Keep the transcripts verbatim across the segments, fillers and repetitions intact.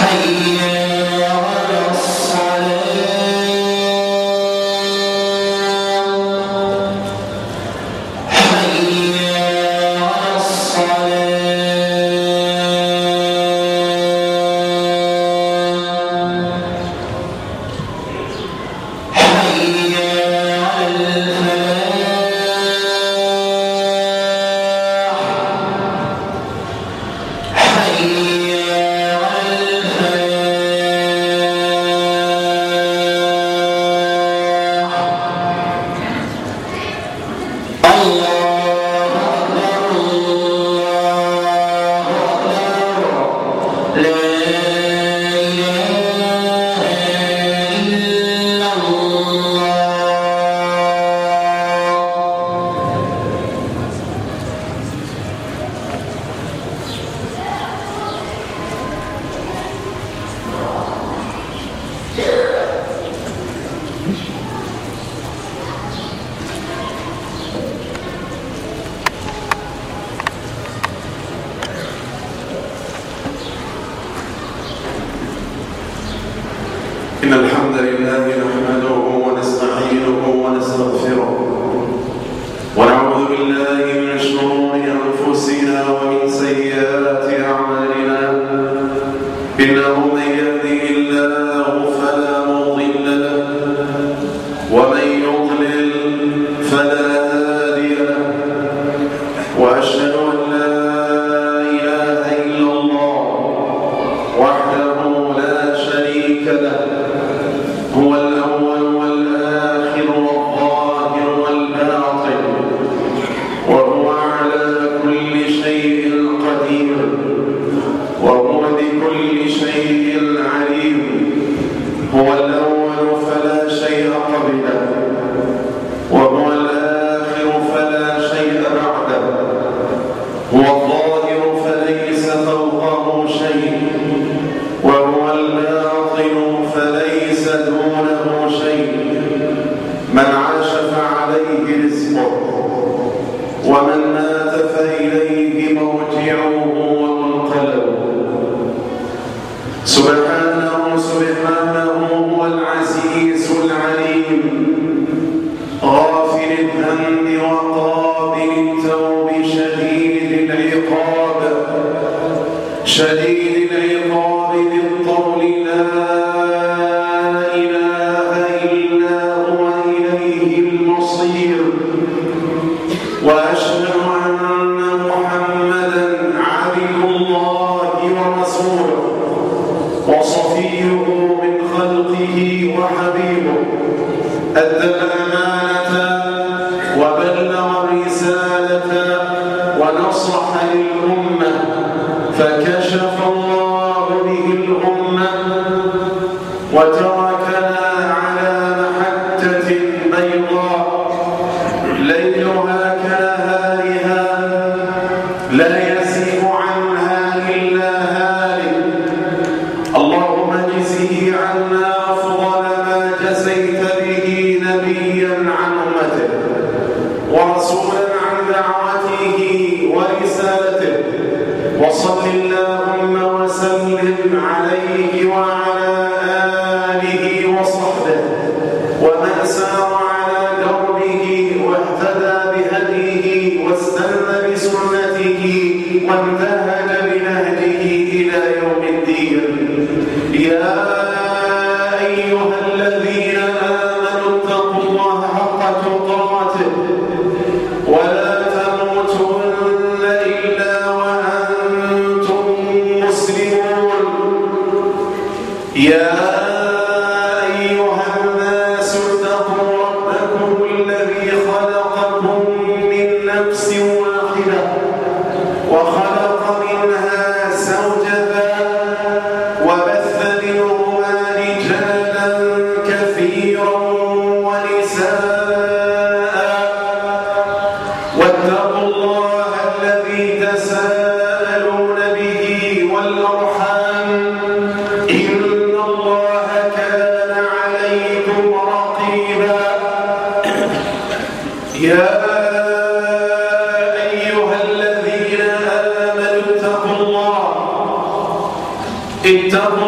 إن الحمد لله نحمده ونستعينه ونستغفره ونعوذ بالله من شرور أنفسنا ومن سيئات أعمالنا إنه من يهده الله فلا مضل له ومن يضلل فلا هادي له وأشهد أن لا إله إلا الله وحده لا شريك له هو الأول والآخر والظاهر والباطن وهو على كل شيء قدير وهو بكل شيء عليم هو الأول فلا شيء قبله وهو الآخر فلا شيء بعده هو الظاهر فليس فوقه شيء وهو الباطن فليس دونه شيء من عاش فعليه رزقه ومن مات فإليه مرجعه ومنقلبه سبحانه سبحانه هو العزيز العليم غافر الذنب وقابل التوب شديد العقاب شديد العقاب بالطول لا إله إلا هو إليه المصير وأشهد أن محمدا عبد الله ورسوله وصفيه من خلقه وحبيبه أدى الأمانة وبلغ الرسالة ونصح للأمة فكشف الله به الأمة وتركنا على محجة بيضاء ليلها كنهارها لا يزيغ عنها إلا هالك اللهم اجزه عنا أفضل ما جزيت به نبيا عن أمته ورسولا عن دعوته ورسالته وصل اللهم وسلم عليه وعلى آله وصحبه ومن سار على دربه واهتدى بهديه واستنى بسنته وانتهج بنهجه إلى يوم الدين يا أيها الذين آمنوا اتقوا الله حق تقاته ولا تموتن إلا وأنتم مسلمون يا أيها الناس اتقوا ربكم الذي خلقكم من نفس واحدة وخلق منها زوجها وبث منهما رجالا كثيرا ونساء واتقوا الله الذي تساءلون به والأرحام إن الله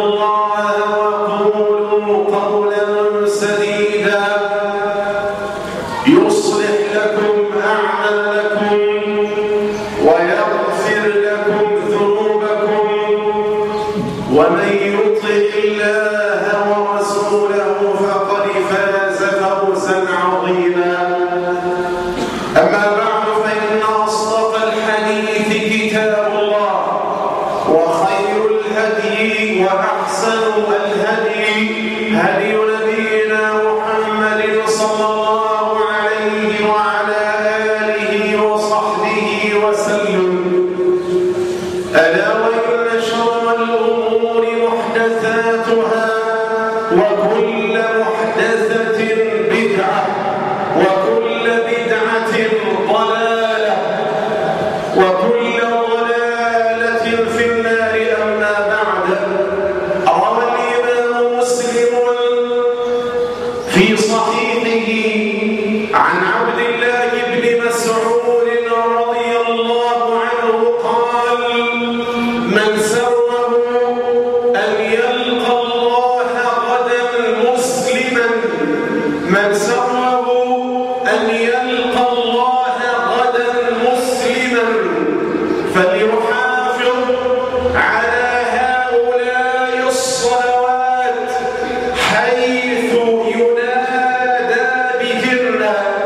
الله وقولوا قولا سديدا يصلح لكم أعمالكم ويغفر لكم ذنوبكم ومن يطع الله ورسوله فقد فاز فوزا عظيما. أما بعد فإن أصدق الحديث كتاب الله وخير الهدي وأحسن الهدي هدي نبينا محمد صلى الله عليه وعلى آله وصحبه وسلم. ألا وإن شر الأمور محدثاتها وكل محدثة بدعة وكل بدعة ضلالة وكل ضلالة في النار. أما بعد، روى الإمام مسلم في صحيحه عن عبد الله بن مسعود رضي الله عنه قال: من سره أن يلقى الله غدا مسلما من سره أن يلقى الله غدا مسلما فليحافظ على هؤلاء الصلوات حيث ينادى بهن،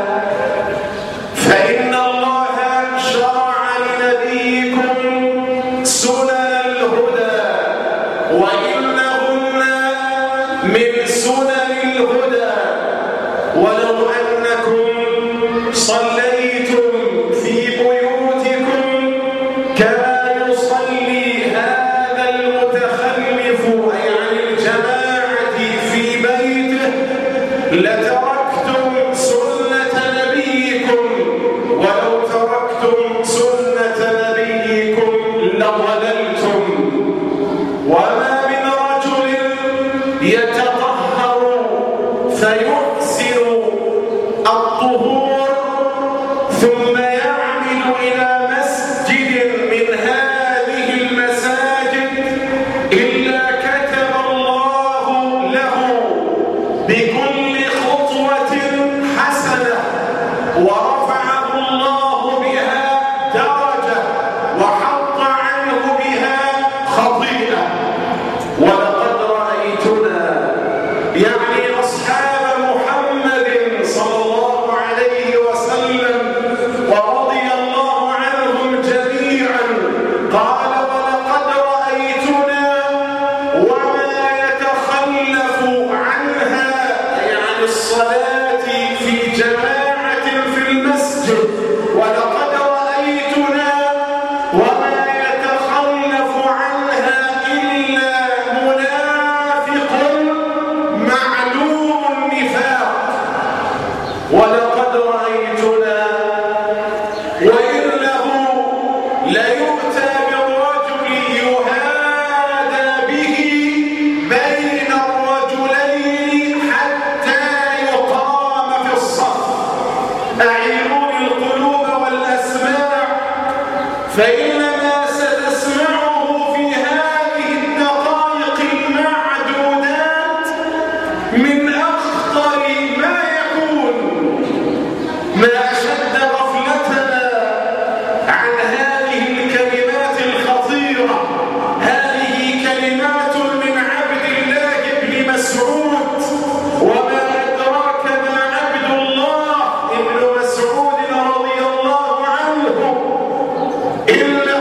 فإن الله شرع لنبيكم سنن الهدى وإنهن من سنن الهدى. ولو أنكم صليتم في بيوتكم كما يصلي هذا المتخلف أي عن الجماعة في بيته لتركتم سنة نبيكم، ولو تركتم سنة نبيكم لضللتم. وما من رجل يتطهر فيحسن الطهور ثم يعمل إلى مسجد من هذه المساجد إلا كتب الله له بكل خطوة حسنة ورفعه الله بها درجة وحط عنه بها خطيئة. ولقد رأيتنا يعني أصحاب محمد صلى الله عليه وسلم ورضي الله عنهم جميعا، قال: ولقد رأيتنا وما يتخلف عنها أي عن الصلاة في جماعة في المسجد، ولقد رأيتنا وما يتخلف عنها إلا منافق معلوم النفاق. ولقد رأيتنا وإنه ليؤتى بالرجل يهادى به بين الرجلين حتى يقام في الصف. أعيروني القلوب والأسماع، فإنما ستسمعه في هذه الدقائق المعدودات من أخطر ما يكون. ما أشد غفلتنا عن هذه الكلمات الخطيرة. هذه كلمات من عبد الله بن مسعود، وما أدراك ما عبد الله بن مسعود رضي الله عنه إلا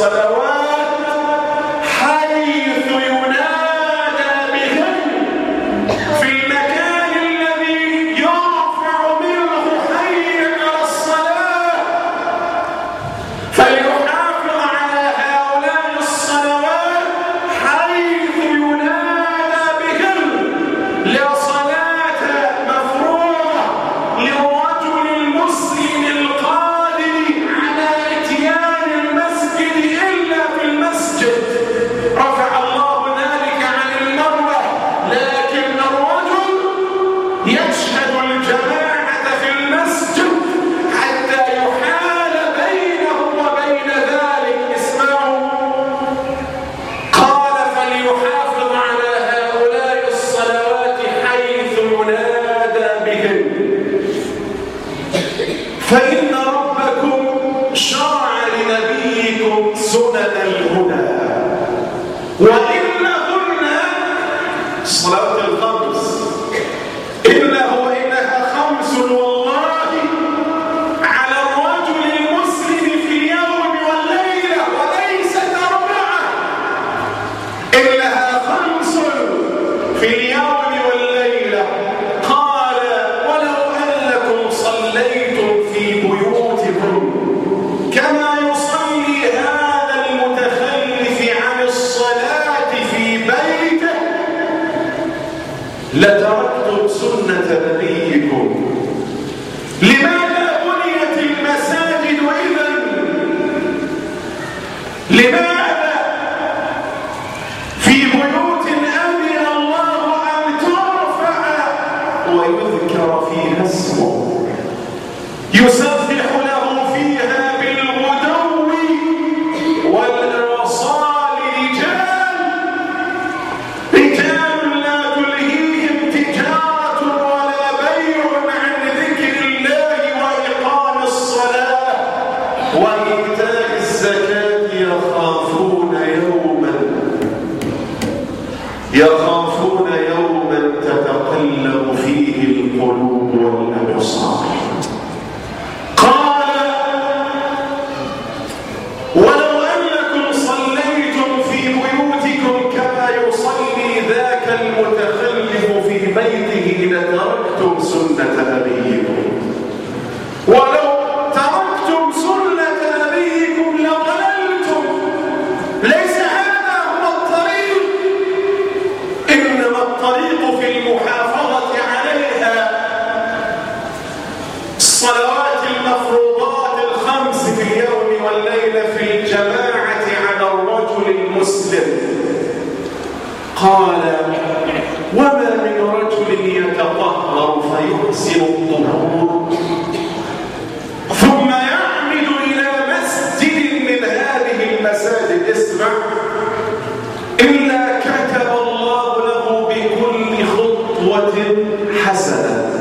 الصلوات حيث ينادى بهم في المكان الذي يرفع منه حي على الصلاة، فليحافظ على هؤلاء الصلوات حيث ينادى بهم لا صلاة مفروضة للرجل المسلم القادر على اتيان المسجد إلا في المسجد، رفع الله ذلك عن المرة، لكن الرجل يشهد الجماعة في المسجد حتى يحال بينه وبين ذلك. اسمعوا، قال فليحافظ على هؤلاء الصلوات حيث ينادى بهم، فإن ربكم شرع لنبيكم سنن الهدى وإنهن الصلوات الخمس، إنه وإنها خمس والله على الرجل المسلم في اليوم والليلة وليست أربعة، إنها خمس في اليوم والليلة. قال ولو أنكم صليتم في بيوتكم كما يصلي هذا المتخلف عن الصلاة في بيته لتركتم سنة نبيكم. لماذا بنيت المساجد إذن؟ لماذا في بيوت أذن الله أن ترفع ويذكر فيها اسمه يسبح له فيها بالغدو والآصال رجال رجال لا تلهيهم تجارة ولا بيع عن ذكر الله وإقام الصلاة وإيتاء الزكاة يخافون يوما يخافون يوما تتقلب فيه القلوب والأبصار. قال ولو أنكم صليتم في بيوتكم كما يصلي ذاك المتخلف في بيته لتركتم سنة نبيكم، ولو تركتم سنة نبيكم لضللتم. ليس هذا هو الطريق، إنما الطريق في المحافظة عليها. الصلوات المفروضات الخمس في اليوم والليلة في الجماعة على الرجل المسلم. قال وما من رجل يتطهر فيحسن الطهور ثم يعمد إلى مسجد من هذه المساجد، اسمع، إلا كتب الله له بكل خطوة حسنة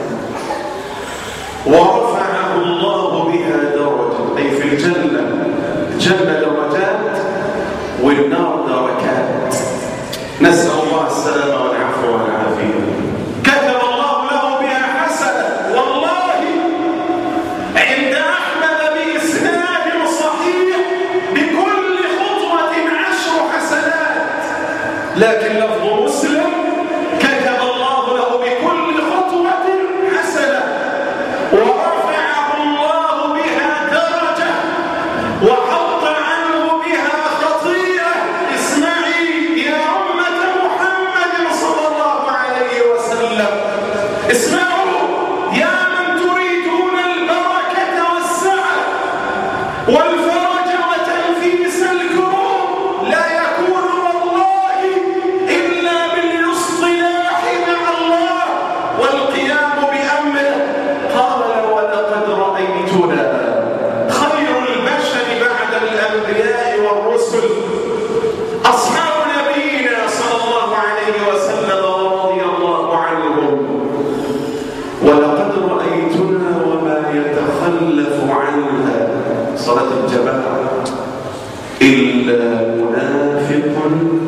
ورفعه الله بها درجة، أي في الجنة. الجنة درجات والنار دركات، نسأل الله السلامة والعفو والعافية. كتب الله له بها حسنة، والله عند أحمد بإسناد صحيح بكل خطوة عشر حسنات، لكن لفظ مسلم كتب الله له بكل خطوة حسنة ورفعه الله بها درجة وحط عنه بها خطيئة. اسمعي يا أمة محمد صلى الله عليه وسلم، اسمعوا يا من تريدون البركة والسعة والفرج وتنفيس الكروب، لا يكون والله إلا بالاصطلاح مع الله والقيام بأمره. قال ولقد رأيتنا خير البشر بعد الأنبياء والرسل أصحاب نبينا صلى الله عليه وسلم ورضي الله عنهم، ولقد رأيتنا وما يتخلف عنها صلاة الجماعة إلا منافق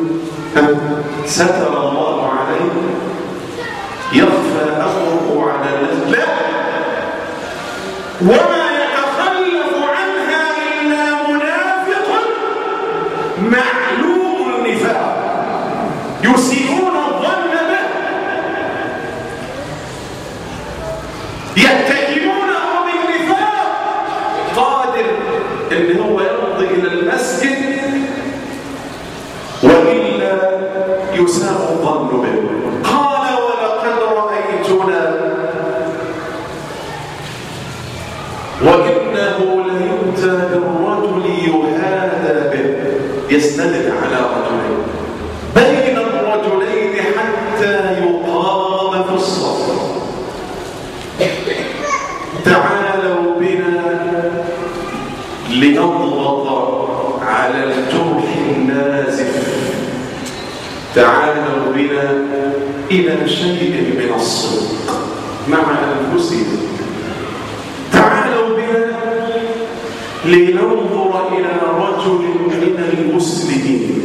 ستر الله عليه يخفى أمره على الناس، لا، وما يتخلف عنها إلا منافق معلوم النفاق يسيئون الظن به، يتهمونه بالنفاق، قادر ان هو يمضي الى المسجد والا يساء الظن به. قال ولقد رايتنا وانه ليؤتى بالرجل يهادى به، يستند على رجلين بين الرجلين حتى يقام في الصف. تعالوا بنا لنضغط على الجرح النازف، تعالوا بنا إلى شيء من الصدق مع أنفسنا، تعالوا بنا لننظر إلى رجل من المسلمين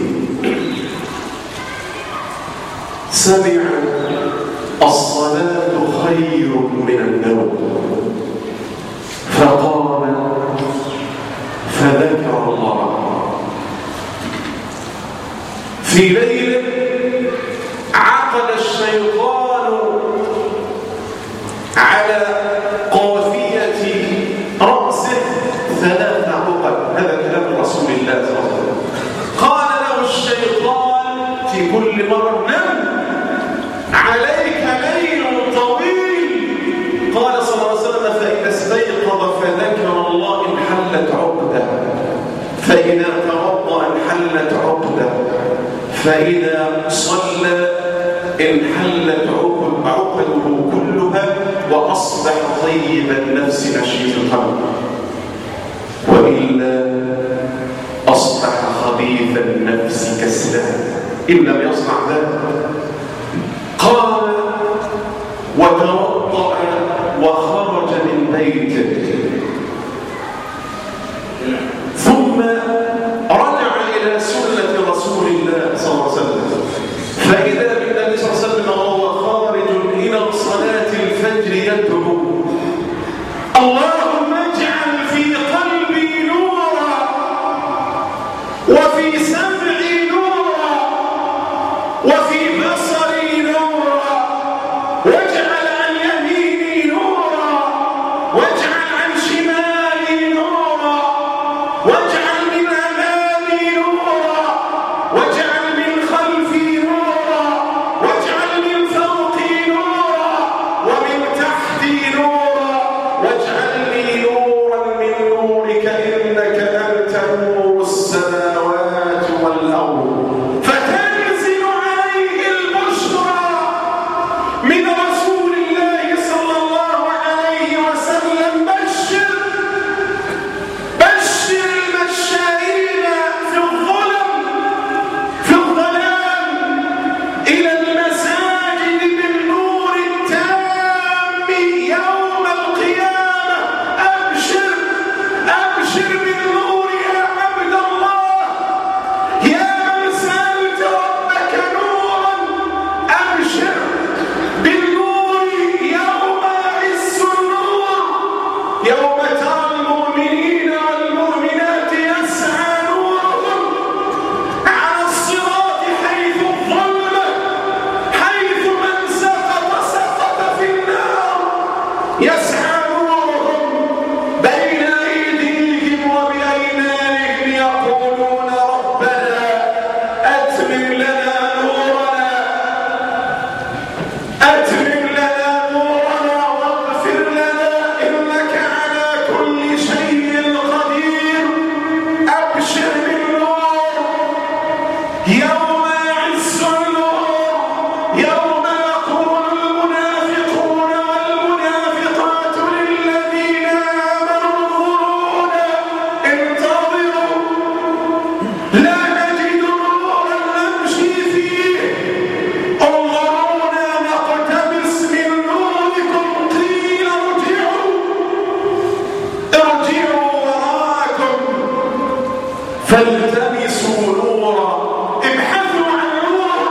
سمع الصلاة خير من النوم فقام فذكر الله في ليل عقد الشيطان على قافية رأسه ثلاث عقد. هذا كلام رسول الله صلى الله عليه وسلم. قال له الشيطان في كل مرة نم عليك ليل طويل. قال صلى الله عليه وسلم فإذا استيقظ فذكر الله انحلت عقده، فإذا توضأ انحلت عقده، فإذا صلى انحلت عقده كلها وأصبح طيب النفس نشيط القلب، وإلا أصبح خبيث النفس كسلان إن لم يصنع ذلك. قال وتوضأ وخرج من بيته، ثم رجع إلى سنة رسول الله صلى الله عليه وسلم، فإذا بالنبي صلى الله عليه وسلم وهو خارج إلى صلاة الفجر يدعو اللهم اجعل في قلبي نورا وفي سمعي نورا وفي بصري نورا، واجعل عن يميني نورا واجعل عن شمالي نورا، واجعل من أمامي نورا واجعل من خلفي نورا واجعل من فوقي نورا ومن تحتي نورا، واجعل لي نورا من نورك إنك أنت نور السماوات والأرض. فتنزل عليه البشرى من رسول الله صلى الله عليه وسلم بشر بشر المشائين في الظلم في الظلام إلى المساجد بالنور التام يوم القيامة. أبشر أبشر بالنور يا عبد الله، يا من سألت ربك نورا، أبشر بالنور يوم يعز النور، يوم ترى المؤمنين والمؤمنات يسعى نورهم على الصراط حيث الظلمة، حيث من سقط سقط في النار، يسعى نورهم بين أيديهم وبأيمانهم يقولون ربنا أتمم لنا نورنا أتمم لنا نورنا واغفر لنا إنك على كل شيء قدير. أبشر بالنور يوم يعز النور، يوم يقول المنافقون والمنافقات للذين آمنوا انظرونا انتظروا لا نجد نورا نمشي فيه، انظرونا نقتبس من نوركم قيل ارجعوا ارجعوا وراءكم فالتمسوا نورا، ابحثوا عن نور.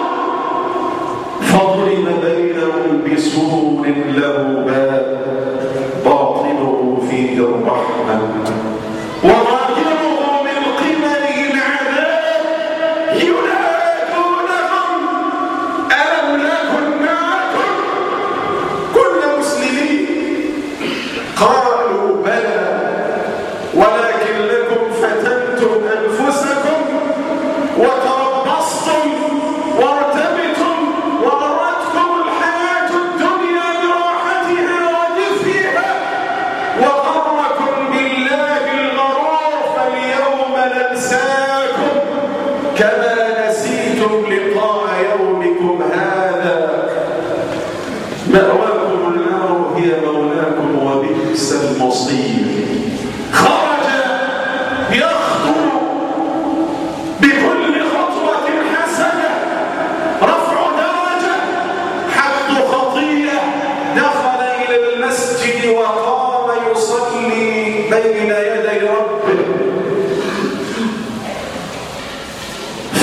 فضرب بينهم بسور له باب باطنه فيه الرحمة وظاهره من قبله العذاب.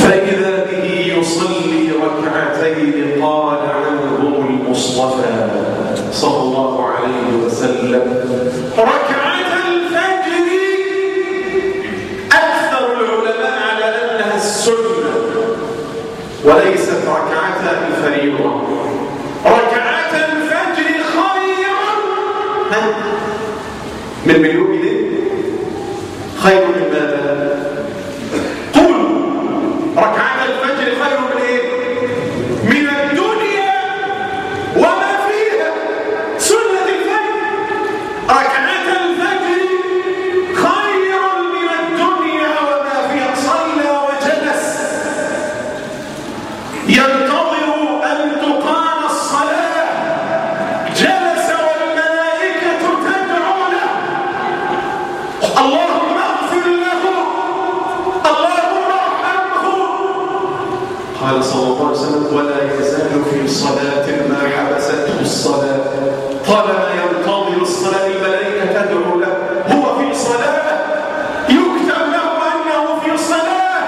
فإذا به يصلي ركعتين قال عنه المصطفى صلى الله عليه وسلم: ركعة الفجر أكثر العلماء على أنها السنة وليست ركعة الفريضة. ركعة الفجر خير من مليون جنيه. خير من ماذا؟ قل ركعة الفجر خير من ايه؟ من الدنيا وما فيها. سنة الفجر ركعة الفجر خير من الدنيا وما فيها. صلى وجلس ينتظر أن تقام الصلاة، جلس والملائكة تدعو له: اللهم اغفر له، اللهم ارحمه. قال صلى الله عليه وسلم: ولا يزال في صلاة ما حبسته الصلاة. طالما ينتظر الصلاة الملائكة تدعو له، هو في صلاة، يكتب له أنه في صلاة.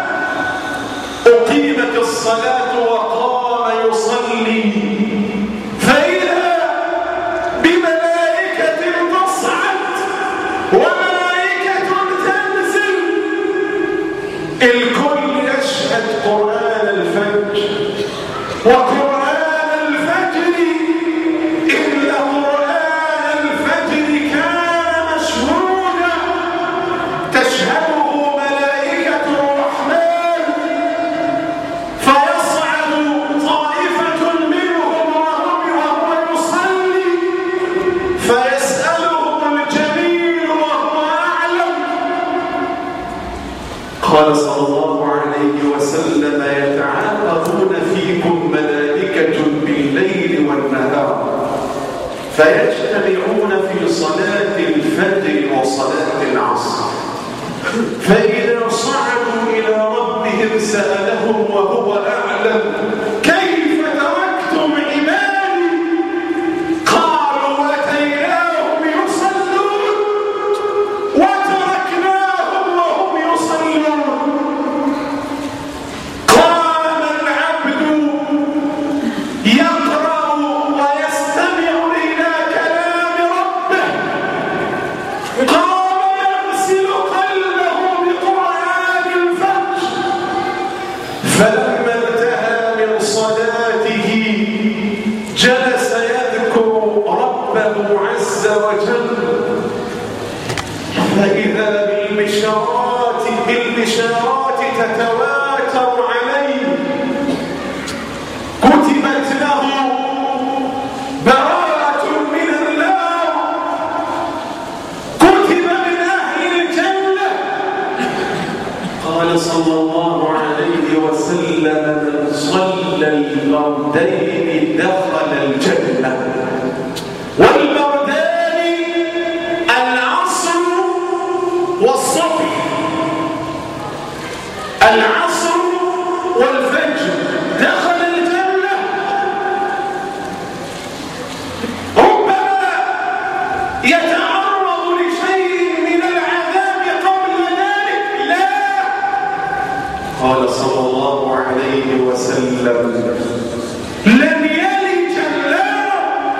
أقيمت الصلاة وقام يصلي، فإذا بملائكة تصعد وملائكة تنزل. الكل يشهد قرآن الفجر وقرآن الفجر، إن قرآن الفجر كان مشهودا تشهده ملائكة الرحمن، فيصعد طائفة منهم وهم وهو يصلي فيسألهم الجميل وهو أعلم. قال صلى الله عليه وسلم: يتعاقبون فيكم ملائكة بالليل والنهار، فيجتمعون في صلاة الفجر وصلاة العصر، فإذا صعدوا إلى ربهم سألهم وهو أعلم: كيف تركتم عبادي؟ قالوا: أتيناهم يصلون وتركناهم وهم يصلون. قام العبد يقرأ ويستمع إلى كلام ربه، قام يغسل قلبه بقرآن الفجر، فلما انتهى من صلاته جلس يذكر ربه عز وجل، فإذا بالبشارات بالبشارات تتواتر عليه، كتبت له براءة من النار، كتب من أهل الجنة. قال صلى الله عليه وسلم: من صلى البردين دخل الجنة. والبردان العصر والصبح، العصر والفجر، دخل الجنة. ربما يتعرض لشيء من العذاب قبل ذلك، لا. قال صلى الله عليه وسلم: لن يلج النار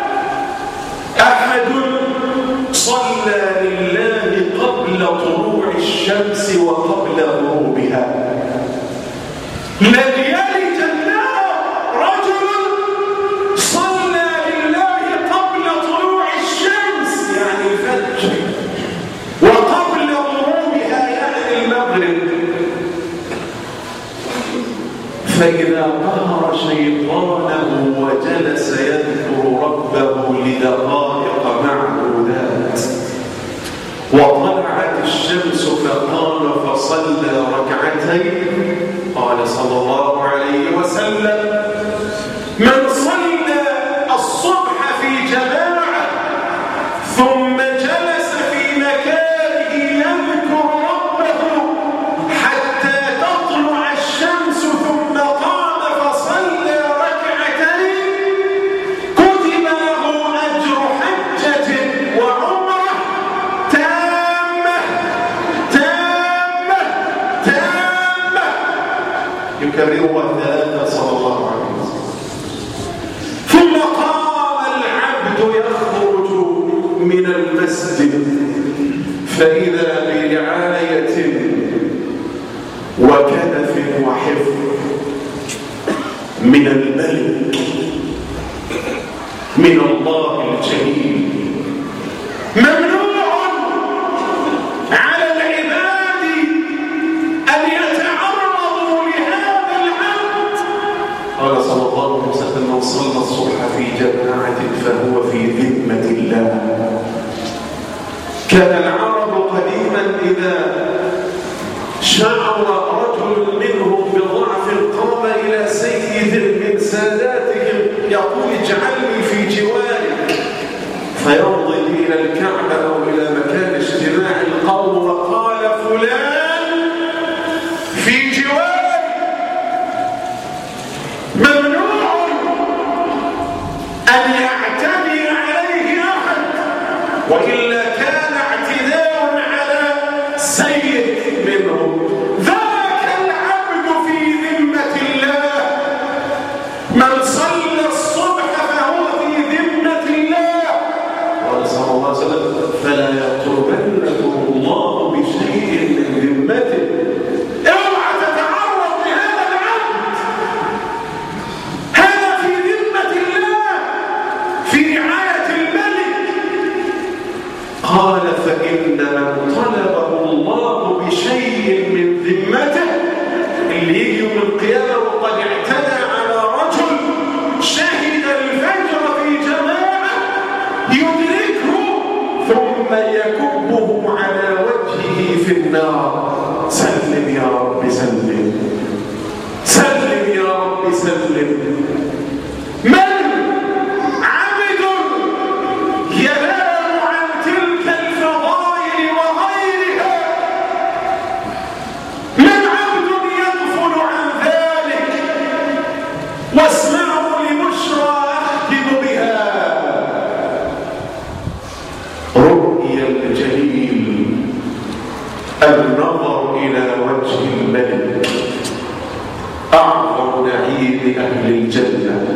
أحد صلى لله قبل طلوع الشمس وقبل غروبها. لن يلج النار رجل صلى لله قبل طلوع الشمس يعني الفجر وقبل غروبها يعني المغرب. فإذا قهر شيطانه وجلس يذكر ربه لدقائق معدودات، وطلعت الشمس فقام فصلى ركعتين، قال صلى الله عليه وسلم: من صلى الصبح في جماعة ثم جلس في مكانه يذكر ربه حتى تطلع الشمس ثم قام فصلى ركعتين، كتب له أجر حجة وعمرة تامة تامة تامة. يكررها ثلاثة صلى الله عليه وسلم. ثم قام العبد يخرج من المسجد فإذا برعاية وكنف وحفظ من الملك، من الله الجليل. ممنوع على العباد أن يتعرضوا لهذا العبد. قال صلى الله عليه وسلم: من صلى الصبح في جماعة فهو في ذمة الله. كان العرب قديما إذا شعر رجل منهم بضعف قام إلى سيد من ساداتهم يقول: اجعلني في جوارك، فيمضي إلى الكعبة أو إلى مكان اجتماع القوم وقال: فلان في جوارك. ممنوع أن يعتدي عليه أحد، وإلا كان اعتداء على سيد منهم. ذاك العبد في ذمة الله. من صلى الصبح فهو في ذمة الله. قال صلى الله عليه وسلم: فلا يقربنكم الله بشيء من ذمته. اوعى تتعرض لهذا العبد، هذا في ذمة الله، في رعاية الملك. قال: فإن من طلبه الله بشيء من ذمته، اللي يجي يوم القيامة وقد اعتدى على رجل شهد الفجر في جماعة يدركه ثم يكبه على وجهه في النار. سلم يا رب سلم، سلم يا رب سلم. من عبد ينام عن تلك الفضائل وغيرها، من عبد يغفل عن ذلك. واسمعوا لبشرى أختم بها: رؤيا الجليل، النظر إلى وجه الملك، أعظم نعيم أهل الجنة.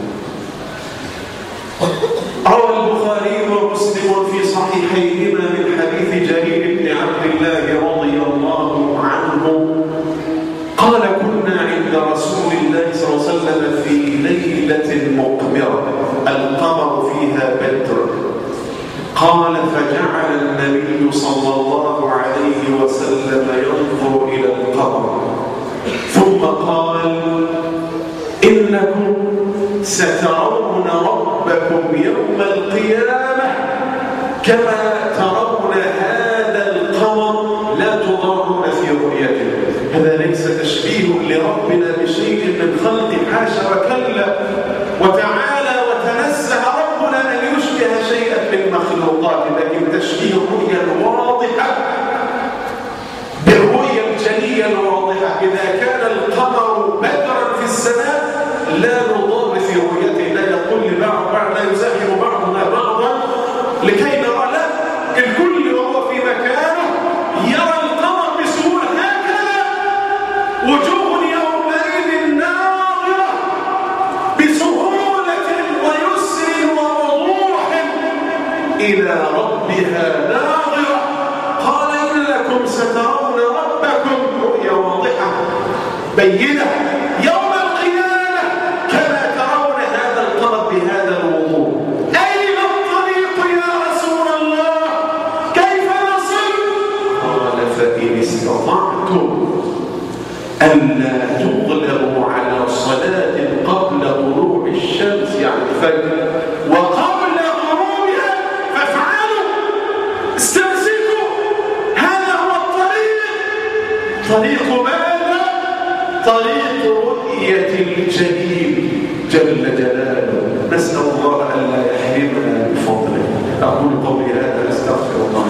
روى البخاري ومسلم في صحيحيهما من حديث جرير بن عبد الله رضي الله عنه قال: كنا عند رسول الله صلى الله عليه وسلم في ليلة مقمرة القمر فيها بدر. قال: فجعل النبي صلى الله عليه وسلم ينظر إلى القمر ثم قال: إنكم سترون ربكم يوم القيامة كما ترون هذا القمر لا تضرون في رؤيته. هذا ليس تشبيه لربنا بشيء من خلق، حاشا وكلا، وتعالى وتنزه ربنا أن يشبه شيئا من مخلوقات، لكن تشبيه الرؤيا الواضحة بالرؤيا الجلية الواضحة. إذا كان القمر بدرا في السماء لا نضر في رؤيته، لا يقول لبعض بعض، لا يزاحم بعضنا بعضا لكي نرى، لا، الكل وهو في مكانه يرى القمر بسهولة. هكذا وجوه يومئذ ناظرة بسهولة ويسر ووضوح إلى ربها ناظرة. قال: إنكم سترون ربكم، رؤيا واضحة بينة يوم القيامة كما ترون هذا القمر بهذا الوضوح. أين الطريق يا رسول الله؟ كيف نصل؟ قال: فإن استطعتم ألا تغلبوا على صلاة قبل طلوع الشمس، يعني الفجر، وقبل غروبها فافعلوا، استمسكوا. هذا هو الطريق. طريق ماذا؟ طريق رؤية الجليل جل جلاله. نسأل الله ألا يحرمنا بفضله. أقول قولي هذا، أستغفر الله.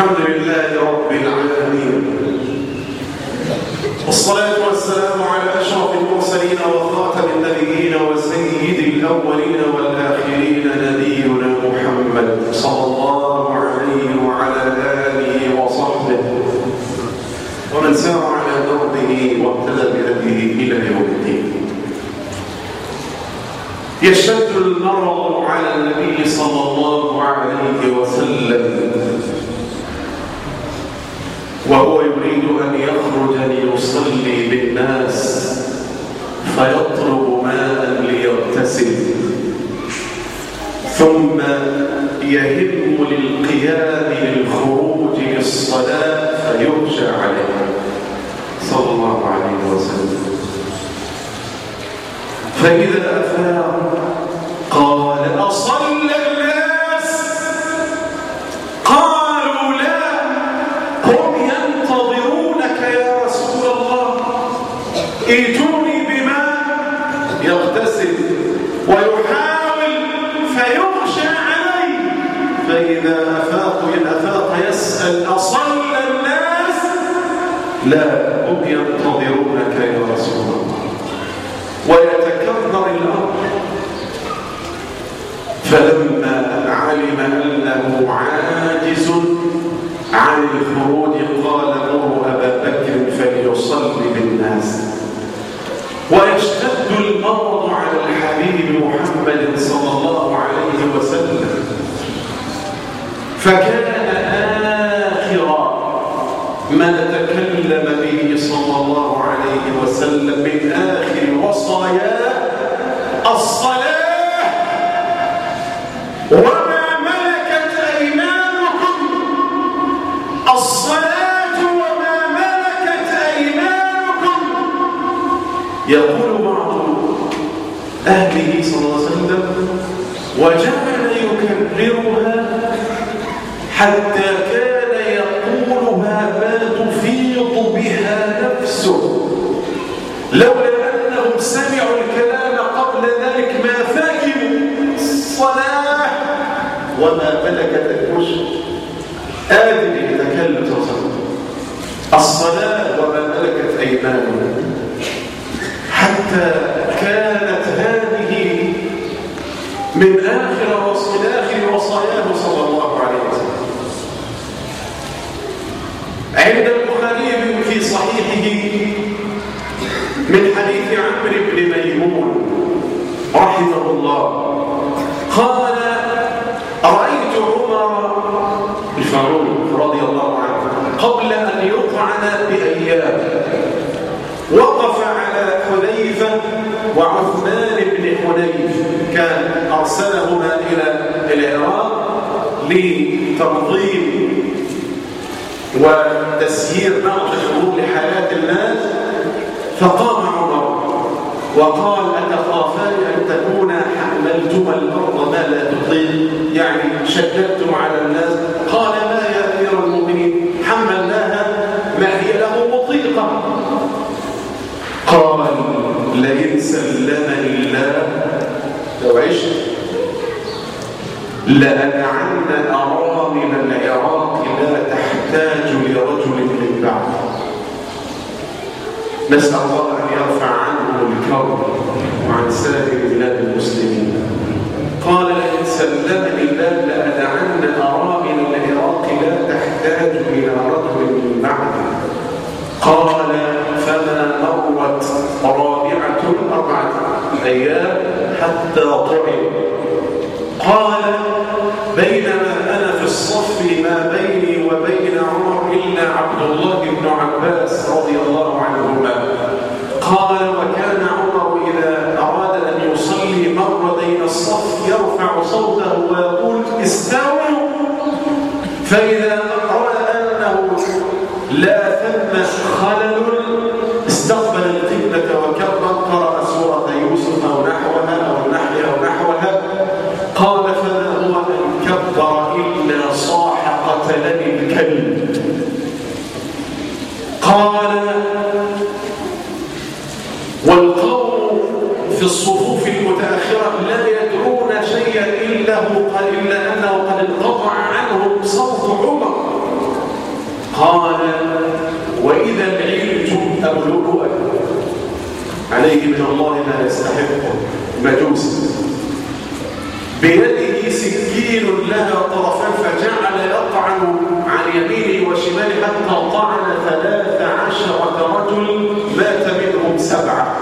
الحمد لله رب العالمين، والصلاة والسلام على أشرف المرسلين وخاتم النبيين وسيد الأولين والآخرين نبينا محمد صلى الله عليه وعلى آله وصحبه ومن سار على دربه واهتدى بهديه إلى يوم الدين. يشتد المرض على النبي صلى الله عليه وسلم وهو يريد أن يخرج ليصلي بالناس فيطلب ماء ليغتسل، ثم يهم للقيام للخروج للصلاة فيرجع عليه صلى الله عليه وسلم. فإذا أفاق قال: أصلى الناس؟ قالوا: لا، هم ينتظرونك يا رسول الله، ائتوني بماء يغتسل ويحاول فيغشى عليه. فإذا أفاق إن أفاق يسأل: أصلى الناس؟ لا، هم ينتظرونك يا رسول الله. ويتكرر الأمر، فلما علم أنه عاجز عن الخروج قال: مروا أبا بكر فليصلي بالناس. ويشتد المرض على الحبيب محمد صلى الله عليه وسلم، فكان آخر ما تكلم به صلى الله عليه وسلم من آخر وصاياه: الصلاة وما ملكت أيمانكم، الصلاة وما ملكت أيمانكم. يقول بعض أهله صلى الله عليه وسلم: وجعل يكررها حتى كان يقولها ما تفيض بها نفسه، لولا أنهم سمعوا الكلام قبل ذلك ما فهموا الصلاة وما ملكت الكشف. آدم يتكلم صلى الله عليه وسلم: الصلاة وما ملكت أيمانهم، حتى كانت هذه من آخر من آخر وصاياه صلى الله عليه وسلم. عند البخاري في صحيحه من حديث عمرو بن ميمون رحمه الله قال: رأيت عمر الفاروق رضي الله عنه قبل أن يطعن بأيام وقف على حذيفة وعثمان بن حنيف، كان أرسلهما إلى العراق لتنظيم وتسيير بعض الأمور لحياة الناس. فقام عمر وقال: أتخافان أن تكون حملتما الأرض ما لا تطيق، يعني شددتم على الناس؟ قال: ما يا أمير المؤمنين، حملناها ما هي له مطيقة. قال: لئن سلمني الله لو عشت لأنعن أرامل العراق لا تحتاج لرجل من بعد. نسأل الله أن يرفع عنه الكرب وعن سائر بلاد المسلمين. قال: لئن سلمني الله لأنعن أرامل العراق لا تحتاج إلى رجل من بعد. قال: فما مرت رابعة أربعة أيام حتى طعم. قال: بينما أنا في الصف ما بيني وبين عمر إلا عبد الله بن عباس رضي الله عنهما. قال: وكان عمر إذا أراد أن يصلي مر بين الصف يرفع صوته ويقول: استووا. فإذا رأى أنه لا ثم خلل استقبل القبلة وكبر، قرأ سورة يوسف أو نحوها أو النحل أو نحوها. قال: فما هو أن كبر إلا صاح قتلني الكلب. قال: والقوم في الصفوف المتأخرة لا يدرون شيئا إلا, إلا أنه قد انقطع عنهم صوت عمر قال وإذا العلج أبلغ عليه من الله ما يستحقه مجوس بيده سكين لها طرفان فجعل يطعن عن يمينه وشماله حتى طعن ثلاث عشرة رجل مات منهم سبعة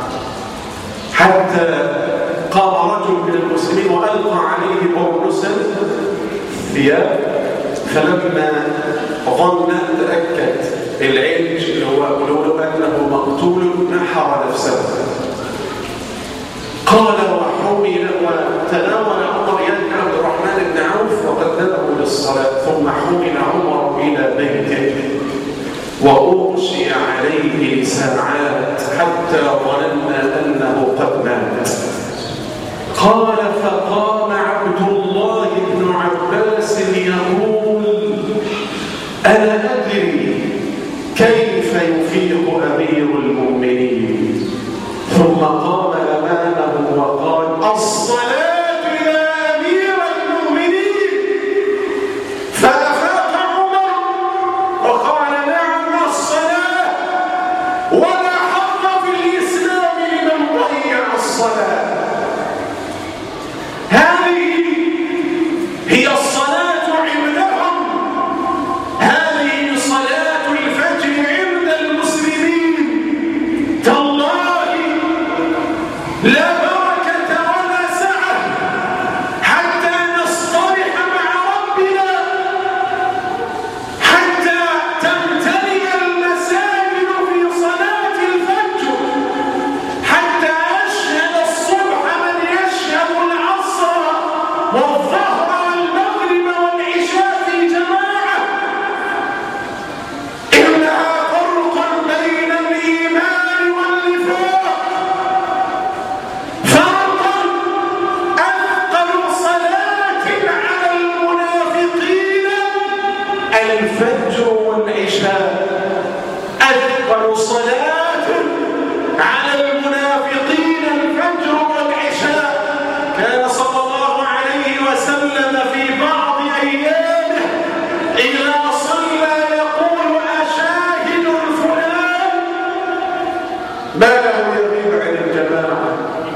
حتى قام رجل من المسلمين وألقى عليه برنسا ثياب فلما ظن تأكد العلج اللي هو لو أنه مقتول نحر نفسه قال وحمل وتناول عمر يد عبد الرحمن بن عوف وقدمه للصلاة ثم حمل عمر إلى بيته وأغشي عليه ساعات حتى ظننا أنه قد مات قال فقام عبد الله بن عباس يقول أنا أدري كيف يفيق أمير المؤمنين ثم قام أمامه وقال الصلاة يا أمير المؤمنين فأفاق عمر وقال نعم الصلاة ولا حق في الإسلام لمن ضيع الصلاة هذه هي الصلاة عندهم هذه صلاة الفجر عند المسلمين تالله لا بركة ولا سعة حتى نصطلح مع ربنا حتى تمتلئ المساجد في صلاة الفجر حتى يشهد الصبح من يشهد العصر والظهر والمغرب والعشاء في جماعة إنها فرق بين الإيمان والنفاق فرق أثقل صلاة على المنافقين الفجر والعشاء أثقل صلاة على المنافقين الفجر والعشاء كان صلى الله عليه وسلم في بعض أيامه إذا صلى يقول أشاهد فلان ما له يغيب عن الجماعة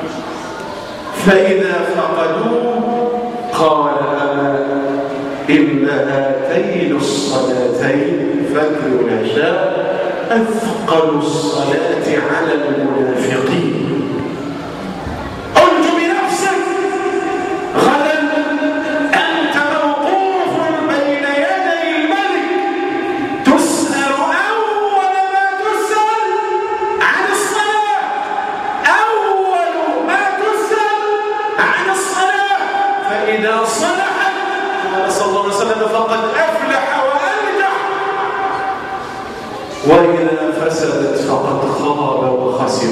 فإذا فقدوه قال أما إن هاتين الصلاتين فجر والعشاء أثقل الصلاة على المنافقين قلت بنفسك غدا أنت موقوف بين يدي الملك تسأل أول ما تسأل عن الصلاة أول ما تسأل عن الصلاة فإذا صلحت قال صلى الله عليه وسلم فقد أفلح وأنجح وإذا فسدت فقد خاب وخسر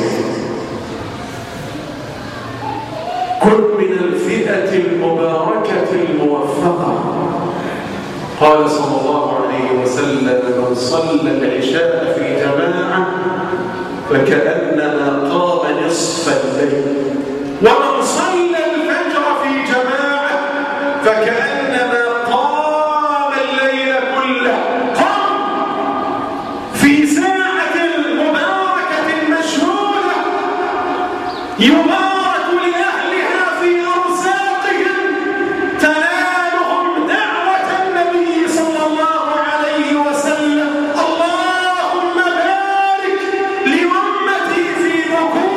كن من الفئة المباركة الموفقة قال صلى الله عليه وسلم من صلى العشاء في جماعة فكأنما قام نصف الليل ومن صلى الفجر في جماعة فكأنما قام الليل كله قم في ساعة مباركة مشهودة يبارك لأهلها في أرزاقهم تنالهم دعوة النبي صلى الله عليه وسلم اللهم بارك لأمتي في بكور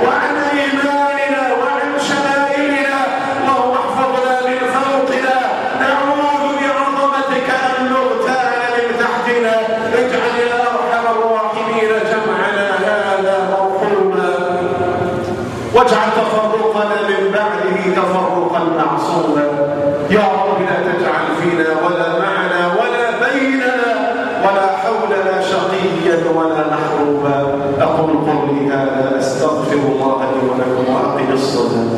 وعن ايماننا وعن شمائلنا، اللهم احفظنا من فوقنا، نعوذ بعظمتك ان نغتال من تحتنا. اجعل يا ارحم الراحمين جمعنا هذا مرحوما، واجعل تفرقنا من بعده تفرقا معصوما. يا رب لا تجعل فينا ولا معنا ولا بيننا ولا حولنا شقيا ولا محروما. اقول قولي هذا، استغفر الله لي ولكم واقم الصلاه.